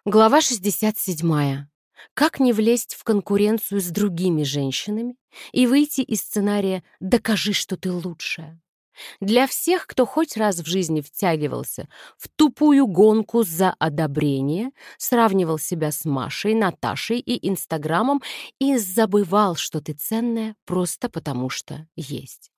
Глава 67. Как не влезть в конкуренцию с другими женщинами и выйти из сценария «докажи, что ты лучшая». Для всех, кто хоть раз в жизни втягивался в тупую гонку за одобрение, сравнивал себя с Машей, Наташей и Инстаграмом и забывал, что ты ценная просто потому, что есть.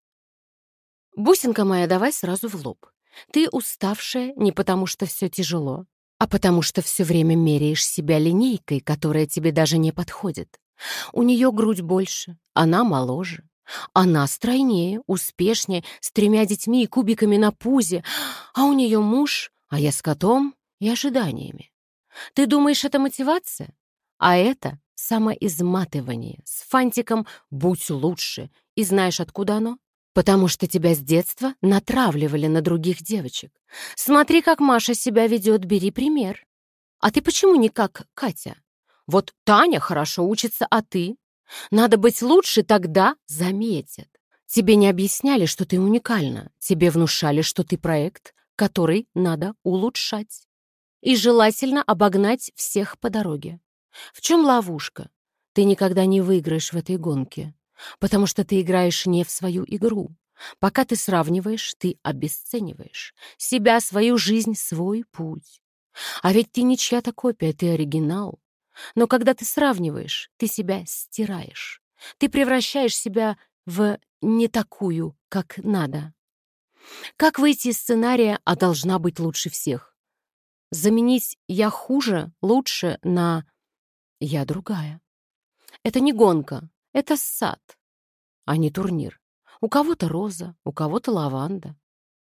Бусинка моя, давай сразу в лоб. Ты уставшая не потому, что все тяжело, а потому что все время меряешь себя линейкой, которая тебе даже не подходит. У нее грудь больше, она моложе, она стройнее, успешнее, с 3 детьми и кубиками на пузе, а у нее муж, а я с котом и ожиданиями. Ты думаешь, это мотивация? А это самоизматывание с фантиком «будь лучше». И знаешь, откуда оно? Потому что тебя с детства натравливали на других девочек. Смотри, как Маша себя ведет, бери пример. А ты почему не как Катя? Вот Таня хорошо учится, а ты? Надо быть лучше, тогда заметят. Тебе не объясняли, что ты уникальна. Тебе внушали, что ты проект, который надо улучшать. И желательно обогнать всех по дороге. В чем ловушка? Ты никогда не выиграешь в этой гонке, потому что ты играешь не в свою игру. Пока ты сравниваешь, ты обесцениваешь себя, свою жизнь, свой путь. А ведь ты не чья-то копия, ты оригинал. Но когда ты сравниваешь, ты себя стираешь. Ты превращаешь себя в не такую, как надо. Как выйти из сценария «а должна быть лучше всех»? Заменить «я хуже» лучше на «я другая». Это не гонка, это сад, а не турнир. У кого-то роза, у кого-то лаванда,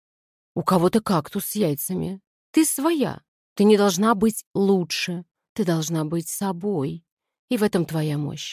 у кого-то кактус с яйцами. Ты своя. Ты не должна быть лучше. Ты должна быть собой. И в этом твоя мощь.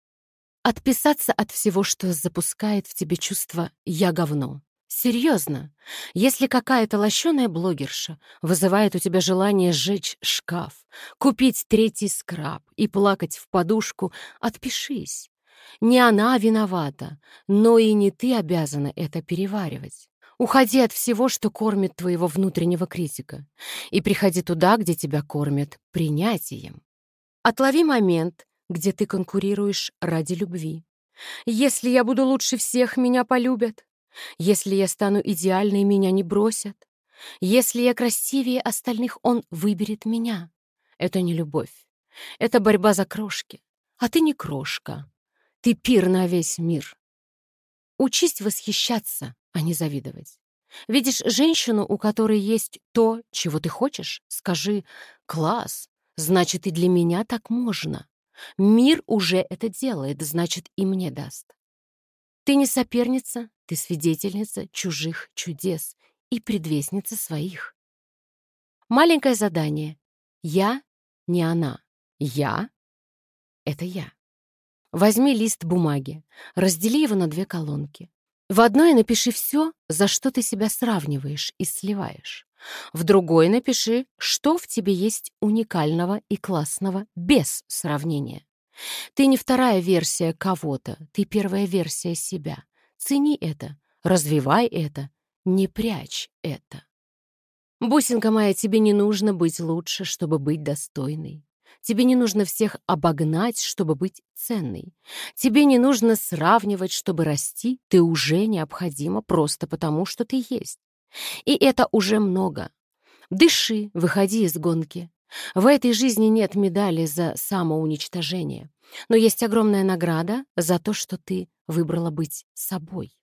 Отписаться от всего, что запускает в тебе чувство «я говно». Серьезно, если какая-то лощеная блогерша вызывает у тебя желание сжечь шкаф, купить 3-й скраб и плакать в подушку, отпишись. Не она виновата, но и не ты обязана это переваривать. Уходи от всего, что кормит твоего внутреннего критика, и приходи туда, где тебя кормят принятием. Отлови момент, где ты конкурируешь ради любви. Если я буду лучше всех, меня полюбят. Если я стану идеальной, меня не бросят. Если я красивее остальных, он выберет меня. Это не любовь. Это борьба за крошки. А ты не крошка. Ты пир на весь мир. Учись восхищаться, а не завидовать. Видишь женщину, у которой есть то, чего ты хочешь? Скажи «класс», значит, и для меня так можно. Мир уже это делает, значит, и мне даст. Ты не соперница, ты свидетельница чужих чудес и предвестница своих. Маленькое задание. Я не она. Я — это я. Возьми лист бумаги, раздели его на 2 колонки. В одной напиши все, за что ты себя сравниваешь и сливаешь. В другой напиши, что в тебе есть уникального и классного без сравнения. Ты не вторая версия кого-то, ты первая версия себя. Цени это, развивай это, не прячь это. Бусинка моя, тебе не нужно быть лучше, чтобы быть достойной. Тебе не нужно всех обогнать, чтобы быть ценной. Тебе не нужно сравнивать, чтобы расти. Ты уже необходима просто потому, что ты есть. И это уже много. Дыши, выходи из гонки. В этой жизни нет медали за самоуничтожение, но есть огромная награда за то, что ты выбрала быть собой.